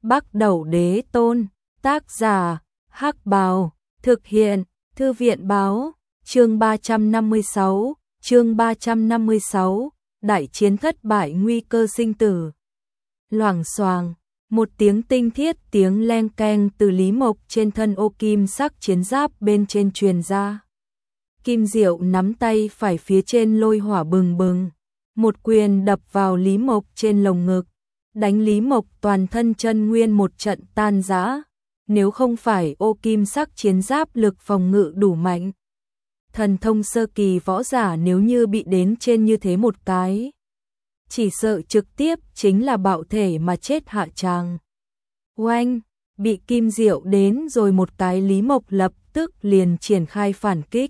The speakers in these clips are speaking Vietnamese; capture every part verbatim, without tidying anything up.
Bắc Đẩu Đế Tôn, tác giả, Hắc Bào, thực hiện, Thư viện báo, chương ba trăm năm mươi sáu, chương ba trăm năm mươi sáu, đại chiến thất bại nguy cơ sinh tử. Loảng xoàng, một tiếng tinh thiết tiếng leng keng từ Lý Mộc trên thân ô kim sắc chiến giáp bên trên truyền ra. Kim Diệu nắm tay phải phía trên lôi hỏa bừng bừng, một quyền đập vào Lý Mộc trên lồng ngực, đánh Lý Mộc toàn thân chân nguyên một trận tan rã. Nếu không phải ô kim sắc chiến giáp lực phòng ngự đủ mạnh, thần thông sơ kỳ võ giả nếu như bị đến trên như thế một cái, chỉ sợ trực tiếp chính là bạo thể mà chết hạ tràng. Oanh, bị Kim Diệu đến rồi một cái, Lý Mộc lập tức liền triển khai phản kích.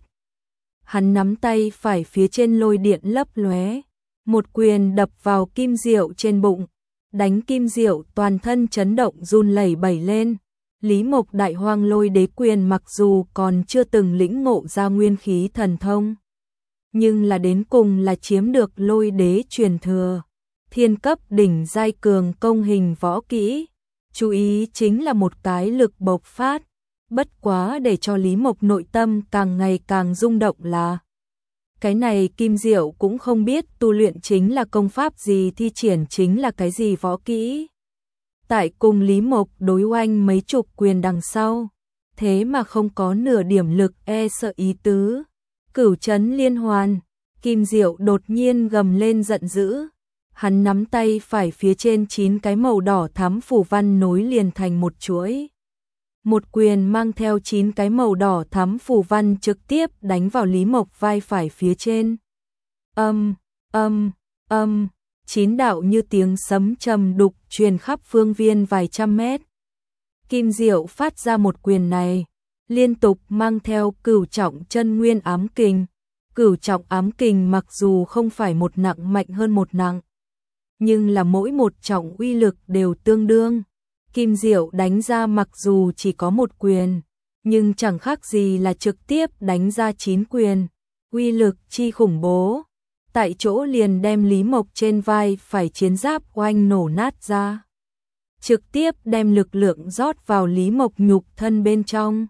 Hắn nắm tay phải phía trên lôi điện lấp lóe, một quyền đập vào Kim Diệu trên bụng, đánh Kim Diệu toàn thân chấn động run lẩy bẩy lên. Lý Mộc đại hoang lôi đế quyền mặc dù còn chưa từng lĩnh ngộ ra nguyên khí thần thông, nhưng là đến cùng là chiếm được lôi đế truyền thừa, thiên cấp đỉnh giai cường công hình võ kỹ. Chú ý chính là một cái lực bộc phát, bất quá để cho Lý Mộc nội tâm càng ngày càng rung động là cái này Kim Diệu cũng không biết tu luyện chính là công pháp gì, thi triển chính là cái gì võ kỹ. Tại cùng Lý Mộc đối oanh mấy chục quyền đằng sau, thế mà không có nửa điểm lực e sợ ý tứ. Cửu trấn liên hoàn, Kim Diệu đột nhiên gầm lên giận dữ. Hắn nắm tay phải phía trên chín cái màu đỏ thắm phủ văn nối liền thành một chuỗi. Một quyền mang theo chín cái màu đỏ thắm phủ văn trực tiếp đánh vào Lý Mộc vai phải phía trên. Âm, âm, âm. Chín đạo như tiếng sấm trầm đục truyền khắp phương viên vài trăm mét. Kim Diệu phát ra một quyền này, liên tục mang theo cửu trọng chân nguyên ám kình. Cửu trọng ám kình mặc dù không phải một nặng mạnh hơn một nặng, nhưng là mỗi một trọng uy lực đều tương đương. Kim Diệu đánh ra mặc dù chỉ có một quyền, nhưng chẳng khác gì là trực tiếp đánh ra chín quyền. Uy lực chi khủng bố, tại chỗ liền đem Lý Mộc trên vai phải chiến giáp oanh nổ nát ra, trực tiếp đem lực lượng rót vào Lý Mộc nhục thân bên trong.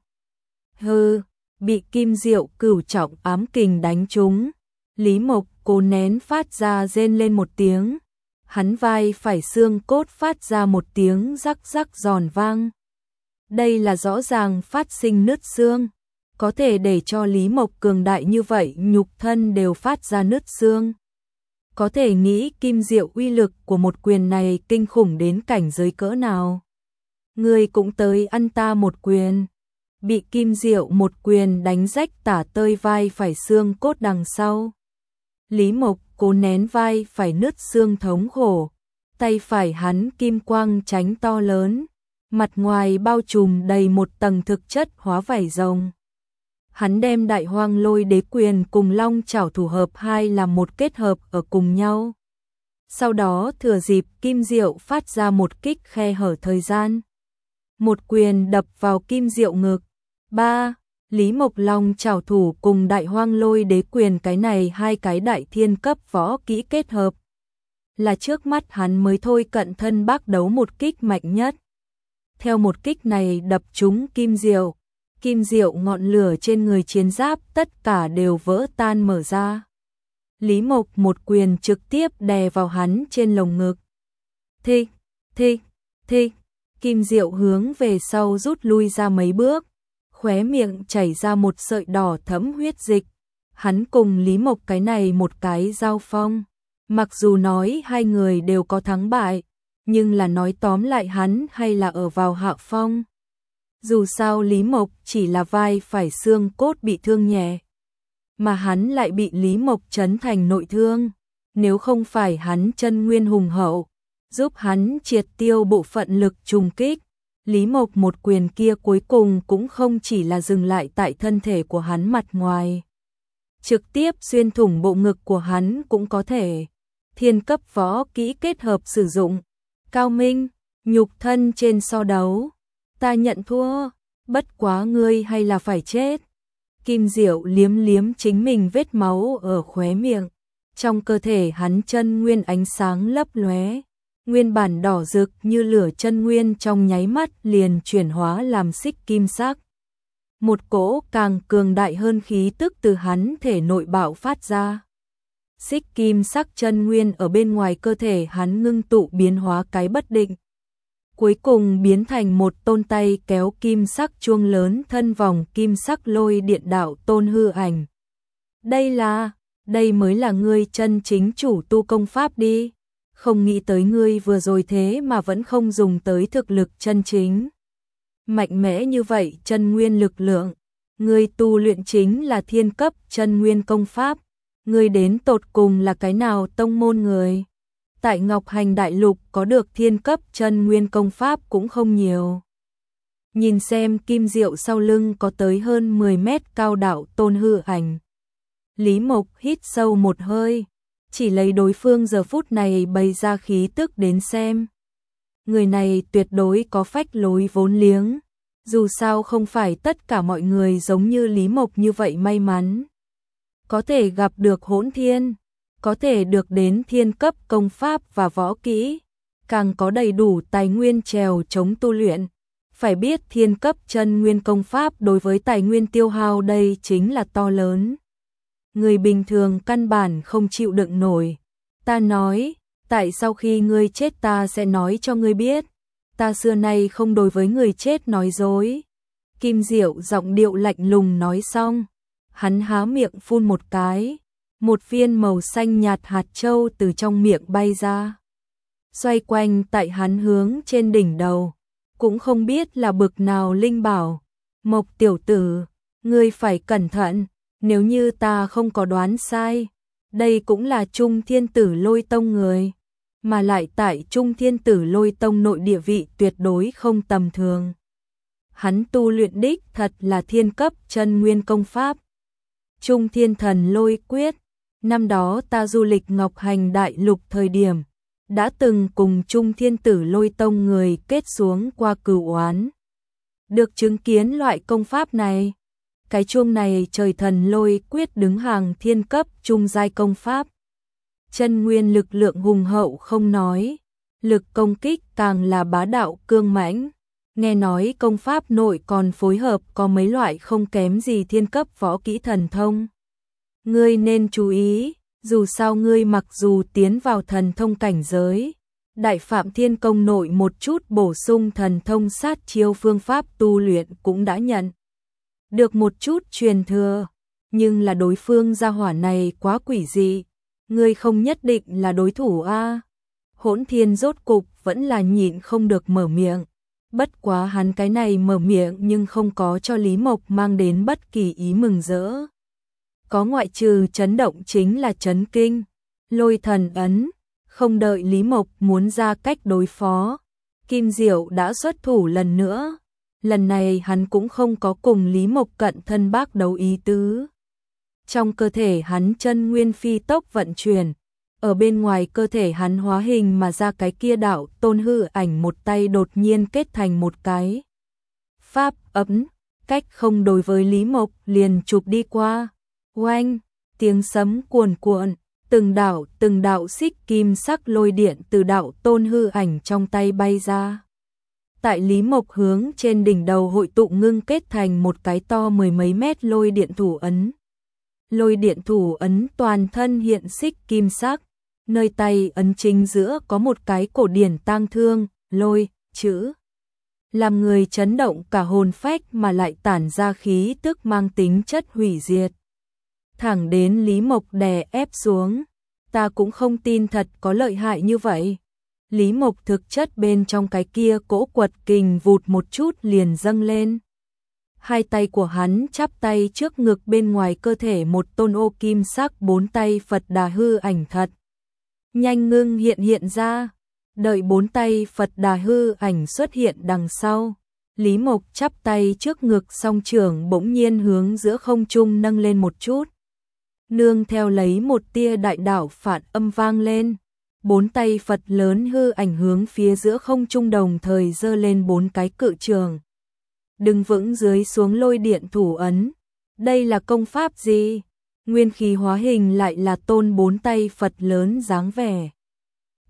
Hừ, bị Kim Diệu cửu trọng ám kình đánh trúng, Lý Mộc cố nén phát ra rên lên một tiếng, hắn vai phải xương cốt phát ra một tiếng rắc rắc giòn vang. Đây là rõ ràng phát sinh nứt xương, có thể để cho Lý Mộc cường đại như vậy nhục thân đều phát ra nứt xương. Có thể nghĩ Kim Diệu uy lực của một quyền này kinh khủng đến cảnh giới cỡ nào. Người cũng tới ăn ta một quyền. Bị Kim Diệu một quyền đánh rách tả tơi vai phải xương cốt đằng sau. Lý Mộc cố nén vai phải nứt xương thống khổ, tay phải hắn kim quang chánh to lớn, mặt ngoài bao trùm đầy một tầng thực chất hóa vảy rồng. Hắn đem đại hoang lôi đế quyền cùng long chảo thủ hợp hai làm một kết hợp ở cùng nhau. Sau đó thừa dịp Kim Diệu phát ra một kích khe hở thời gian, một quyền đập vào Kim Diệu ngực. Ba, Lý Mộc long chảo thủ cùng đại hoang lôi đế quyền, cái này hai cái đại thiên cấp võ kỹ kết hợp, là trước mắt hắn mới thôi cận thân bác đấu một kích mạnh nhất. Theo một kích này đập trúng Kim Diệu, Kim Diệu ngọn lửa trên người chiến giáp tất cả đều vỡ tan mở ra. Lý Mộc một quyền trực tiếp đè vào hắn trên lồng ngực. Thích, thích, thích. Kim Diệu hướng về sau rút lui ra mấy bước, khóe miệng chảy ra một sợi đỏ thẫm huyết dịch. Hắn cùng Lý Mộc cái này một cái giao phong, mặc dù nói hai người đều có thắng bại, nhưng là nói tóm lại hắn hay là ở vào hạ phong. Dù sao Lý Mộc chỉ là vai phải xương cốt bị thương nhẹ, mà hắn lại bị Lý Mộc chấn thành nội thương. Nếu không phải hắn chân nguyên hùng hậu, giúp hắn triệt tiêu bộ phận lực trùng kích, Lý Mộc một quyền kia cuối cùng cũng không chỉ là dừng lại tại thân thể của hắn mặt ngoài, trực tiếp xuyên thủng bộ ngực của hắn cũng có thể. Thiên cấp võ kỹ kết hợp sử dụng, cao minh, nhục thân trên so đấu. Ta nhận thua, bất quá ngươi hay là phải chết. Kim Diệu liếm liếm chính mình vết máu ở khóe miệng, trong cơ thể hắn chân nguyên ánh sáng lấp lóe, Nguyên bản đỏ rực như lửa chân nguyên trong nháy mắt liền chuyển hóa làm xích kim sắc. Một cỗ càng cường đại hơn khí tức từ hắn thể nội bạo phát ra. Xích kim sắc chân nguyên ở bên ngoài cơ thể hắn ngưng tụ biến hóa cái bất định. Cuối cùng biến thành một tôn tay kéo kim sắc chuông lớn thân vòng kim sắc lôi điện đạo tôn hư ảnh. Đây là, đây mới là ngươi chân chính chủ tu công pháp đi. Không nghĩ tới ngươi vừa rồi thế mà vẫn không dùng tới thực lực chân chính. Mạnh mẽ như vậy chân nguyên lực lượng. Ngươi tu luyện chính là thiên cấp chân nguyên công pháp. Ngươi đến tột cùng là cái nào tông môn người? Tại Ngọc Hành Đại Lục có được thiên cấp chân nguyên công pháp cũng không nhiều. Nhìn xem kim diệu sau lưng có tới hơn mười mét cao đạo tôn hư ảnh. Lý Mộc hít sâu một hơi, chỉ lấy đối phương giờ phút này bày ra khí tức đến xem. Người này tuyệt đối có phách lối vốn liếng, dù sao không phải tất cả mọi người giống như Lý Mộc như vậy may mắn. Có thể gặp được hỗn thiên, có thể được đến thiên cấp công pháp và võ kỹ, càng có đầy đủ tài nguyên trèo chống tu luyện. Phải biết thiên cấp chân nguyên công pháp đối với tài nguyên tiêu hao đây chính là to lớn. Người bình thường căn bản không chịu đựng nổi. Ta nói, tại sau khi ngươi chết ta sẽ nói cho ngươi biết. Ta xưa nay không đối với người chết nói dối. Kim Diệu giọng điệu lạnh lùng nói xong. Hắn há miệng phun một cái. Một viên màu xanh nhạt hạt châu từ trong miệng bay ra. Xoay quanh tại hắn hướng trên đỉnh đầu. Cũng không biết là bực nào linh bảo. Mộc tiểu tử, ngươi phải cẩn thận. Nếu như ta không có đoán sai, đây cũng là Trung Thiên Tử Lôi Tông người, mà lại tại Trung Thiên Tử Lôi Tông nội địa vị tuyệt đối không tầm thường. Hắn tu luyện đích thật là thiên cấp chân nguyên công pháp. Trung Thiên Thần Lôi Quyết, năm đó ta du lịch Ngọc Hành Đại Lục thời điểm, đã từng cùng Trung Thiên Tử Lôi Tông người kết xuống qua cửu oán. Được chứng kiến loại công pháp này. Cái chuông này trời thần lôi quyết đứng hàng thiên cấp trung giai công pháp. Chân nguyên lực lượng hùng hậu không nói, lực công kích càng là bá đạo cương mãnh. Nghe nói công pháp nội còn phối hợp có mấy loại không kém gì thiên cấp võ kỹ thần thông. Ngươi nên chú ý, dù sao ngươi mặc dù tiến vào thần thông cảnh giới, Đại Phạm Thiên Công nội một chút bổ sung thần thông sát chiêu phương pháp tu luyện cũng đã nhận được một chút truyền thừa, nhưng là đối phương gia hỏa này quá quỷ dị, ngươi không nhất định là đối thủ a. Hỗn Thiên rốt cục vẫn là nhịn không được mở miệng, bất quá hắn cái này mở miệng nhưng không có cho Lý Mộc mang đến bất kỳ ý mừng rỡ. Có ngoại trừ chấn động chính là chấn kinh, lôi thần ấn, không đợi Lý Mộc muốn ra cách đối phó, Kim Diệu đã xuất thủ lần nữa. Lần này hắn cũng không có cùng Lý Mộc cận thân bác đấu ý tứ. Trong cơ thể hắn chân nguyên phi tốc vận chuyển, ở bên ngoài cơ thể hắn hóa hình mà ra cái kia đạo tôn hư ảnh một tay đột nhiên kết thành một cái pháp ấm, cách không đối với Lý Mộc liền chụp đi qua. Oanh, tiếng sấm cuồn cuộn, từng đạo từng đạo xích kim sắc lôi điện từ đạo tôn hư ảnh trong tay bay ra. Tại Lý Mộc hướng trên đỉnh đầu hội tụ ngưng kết thành một cái to mười mấy mét lôi điện thủ ấn. Lôi điện thủ ấn toàn thân hiện xích kim sắc, nơi tay ấn chính giữa có một cái cổ điển tang thương, lôi, chữ. Làm người chấn động cả hồn phách mà lại tản ra khí tức mang tính chất hủy diệt. Thẳng đến Lý Mộc đè ép xuống, ta cũng không tin thật có lợi hại như vậy. Lý Mộc thực chất bên trong cái kia cỗ quật kình vụt một chút liền dâng lên. Hai tay của hắn chắp tay trước ngực, bên ngoài cơ thể một tôn ô kim sắc bốn tay Phật Đà hư ảnh thật nhanh ngưng hiện hiện ra. Đợi bốn tay Phật Đà hư ảnh xuất hiện đằng sau, Lý Mộc chắp tay trước ngực, song trưởng bỗng nhiên hướng giữa không trung nâng lên một chút. Nương theo lấy một tia đại đạo phản âm vang lên. Bốn tay Phật lớn hư ảnh hướng phía giữa không trung đồng thời giơ lên bốn cái cự trường. Đứng vững dưới xuống lôi điện thủ ấn. Đây là công pháp gì? Nguyên khí hóa hình lại là tôn bốn tay Phật lớn dáng vẻ.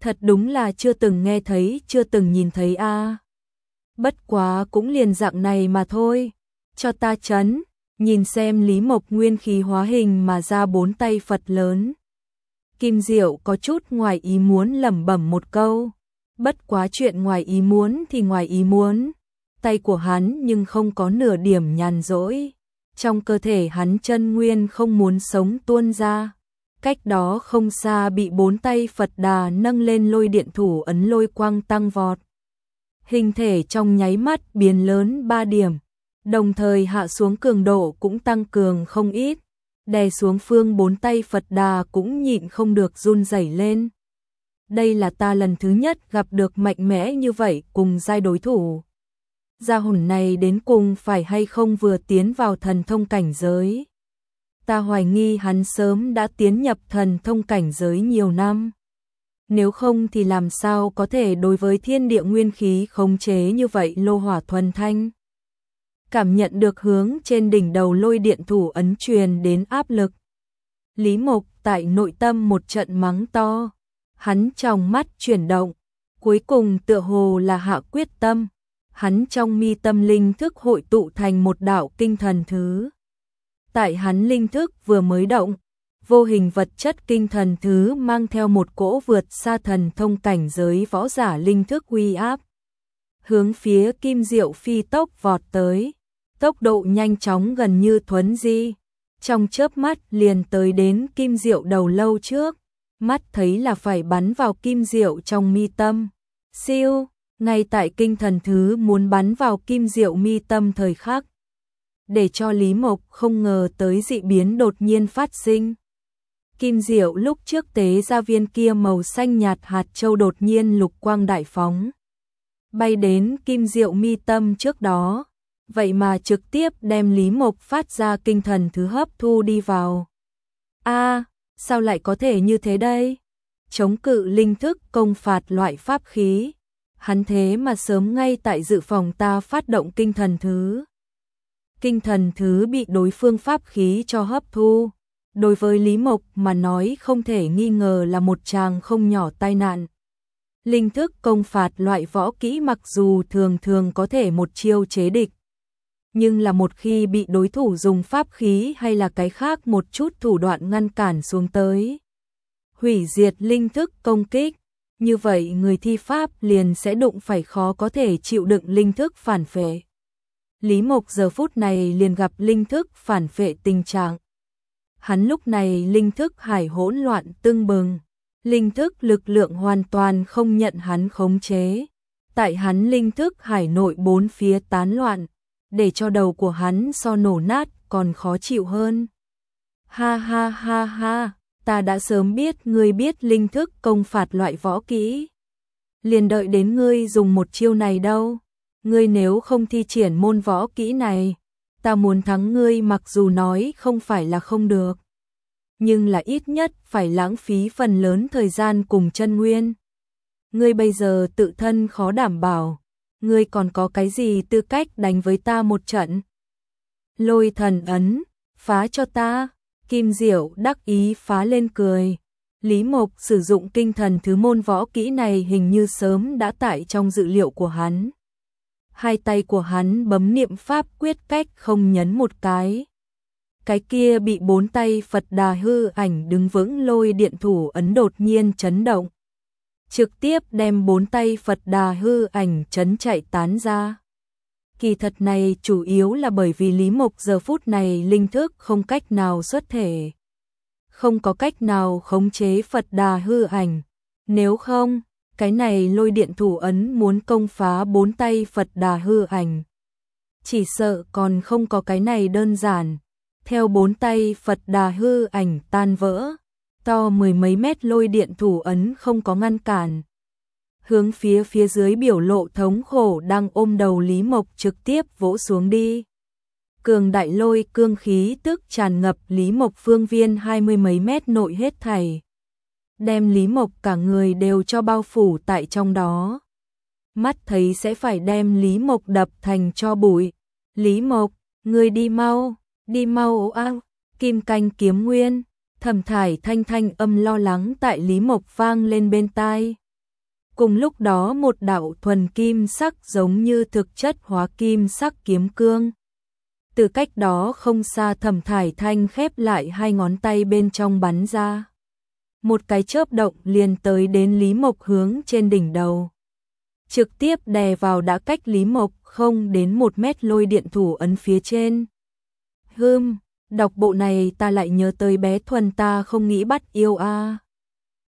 Thật đúng là chưa từng nghe thấy, chưa từng nhìn thấy a. À. Bất quá cũng liền dạng này mà thôi. Cho ta chấn, nhìn xem Lý Mộc nguyên khí hóa hình mà ra bốn tay Phật lớn. Kim Diệu có chút ngoài ý muốn lẩm bẩm một câu. Bất quá chuyện ngoài ý muốn thì ngoài ý muốn. Tay của hắn nhưng không có nửa điểm nhàn rỗi. Trong cơ thể hắn chân nguyên không muốn sống tuôn ra. Cách đó không xa bị bốn tay Phật Đà nâng lên lôi điện thủ ấn lôi quang tăng vọt. Hình thể trong nháy mắt biến lớn ba điểm. Đồng thời hạ xuống cường độ cũng tăng cường không ít. Đè xuống phương bốn tay Phật Đà cũng nhịn không được run rẩy lên. Đây là ta lần thứ nhất gặp được mạnh mẽ như vậy cùng giai đối thủ. Gia hồn này đến cùng phải hay không vừa tiến vào thần thông cảnh giới. Ta hoài nghi hắn sớm đã tiến nhập thần thông cảnh giới nhiều năm. Nếu không thì làm sao có thể đối với thiên địa nguyên khí khống chế như vậy lô hỏa thuần thanh. Cảm nhận được hướng trên đỉnh đầu lôi điện thủ ấn truyền đến áp lực. Lý Mộc tại nội tâm một trận mắng to. Hắn trong mắt chuyển động. Cuối cùng tựa hồ là hạ quyết tâm. Hắn trong mi tâm linh thức hội tụ thành một đạo kinh thần thứ. Tại hắn linh thức vừa mới động, vô hình vật chất kinh thần thứ mang theo một cỗ vượt xa thần thông cảnh giới võ giả linh thức uy áp. Hướng phía Kim Diệu phi tốc vọt tới, tốc độ nhanh chóng gần như thuấn di. Trong chớp mắt liền tới đến Kim Diệu đầu lâu trước, mắt thấy là phải bắn vào Kim Diệu trong mi tâm. Siêu! Ngay tại kinh thần thứ muốn bắn vào Kim Diệu mi tâm thời khắc, để cho Lý Mộc không ngờ tới dị biến đột nhiên phát sinh. Kim Diệu lúc trước tế ra viên kia màu xanh nhạt hạt châu đột nhiên lục quang đại phóng, bay đến Kim Diệu mi tâm trước đó, vậy mà trực tiếp đem Lý Mộc phát ra kinh thần thứ hấp thu đi vào. A, à, sao lại có thể như thế đây? Chống cự linh thức công phạt loại pháp khí. Hắn thế mà sớm ngay tại dự phòng ta phát động kinh thần thứ. Kinh thần thứ bị đối phương pháp khí cho hấp thu. Đối với Lý Mộc mà nói không thể nghi ngờ là một tràng không nhỏ tai nạn. Linh thức công phạt loại võ kỹ mặc dù thường thường có thể một chiêu chế địch. Nhưng là một khi bị đối thủ dùng pháp khí hay là cái khác một chút thủ đoạn ngăn cản xuống tới. Hủy diệt linh thức công kích. Như vậy người thi pháp liền sẽ đụng phải khó có thể chịu đựng linh thức phản phệ. Lý Mộc giờ phút này liền gặp linh thức phản phệ tình trạng. Hắn lúc này linh thức hải hỗn loạn tưng bừng. Linh thức lực lượng hoàn toàn không nhận hắn khống chế. Tại hắn linh thức hải nội bốn phía tán loạn, để cho đầu của hắn so nổ nát còn khó chịu hơn. Ha ha ha ha! Ta đã sớm biết ngươi biết linh thức công phạt loại võ kỹ. Liền đợi đến ngươi dùng một chiêu này đâu. Ngươi nếu không thi triển môn võ kỹ này, ta muốn thắng ngươi mặc dù nói không phải là không được. Nhưng là ít nhất phải lãng phí phần lớn thời gian cùng chân nguyên. Ngươi bây giờ tự thân khó đảm bảo. Ngươi còn có cái gì tư cách đánh với ta một trận? Lôi thần ấn, phá cho ta. Kim Diệu đắc ý phá lên cười. Lý Mộc sử dụng kinh thần thứ môn võ kỹ này hình như sớm đã tại trong dự liệu của hắn. Hai tay của hắn bấm niệm pháp quyết cách không nhấn một cái. Cái kia bị bốn tay Phật Đà hư ảnh đứng vững lôi điện thủ ấn đột nhiên chấn động. Trực tiếp đem bốn tay Phật Đà hư ảnh chấn chạy tán ra. Kỳ thật này chủ yếu là bởi vì Lý Mộc giờ phút này linh thức không cách nào xuất thể. Không có cách nào khống chế Phật Đà hư ảnh. Nếu không, cái này lôi điện thủ ấn muốn công phá bốn tay Phật Đà hư ảnh. Chỉ sợ còn không có cái này đơn giản. Theo bốn tay Phật Đà hư ảnh tan vỡ, to mười mấy mét lôi điện thủ ấn không có ngăn cản. Hướng phía phía dưới biểu lộ thống khổ đang ôm đầu Lý Mộc trực tiếp vỗ xuống đi. Cường đại lôi cương khí tức tràn ngập Lý Mộc phương viên hai mươi mấy mét nội hết thảy. Đem Lý Mộc cả người đều cho bao phủ tại trong đó. Mắt thấy sẽ phải đem Lý Mộc đập thành cho bụi. Lý Mộc, ngươi đi mau, đi mau a, Kim Canh Kiếm Nguyên, Thẩm Thải thanh thanh âm lo lắng tại Lý Mộc vang lên bên tai. Cùng lúc đó một đạo thuần kim sắc giống như thực chất hóa kim sắc kiếm cương. Từ cách đó không xa Thẩm Thải Thanh khép lại hai ngón tay bên trong bắn ra. Một cái chớp động liền tới đến Lý Mộc hướng trên đỉnh đầu. Trực tiếp đè vào đã cách Lý Mộc không đến một mét lôi điện thủ ấn phía trên. Hừm, đọc bộ này ta lại nhớ tới bé Thuần ta không nghĩ bắt yêu a.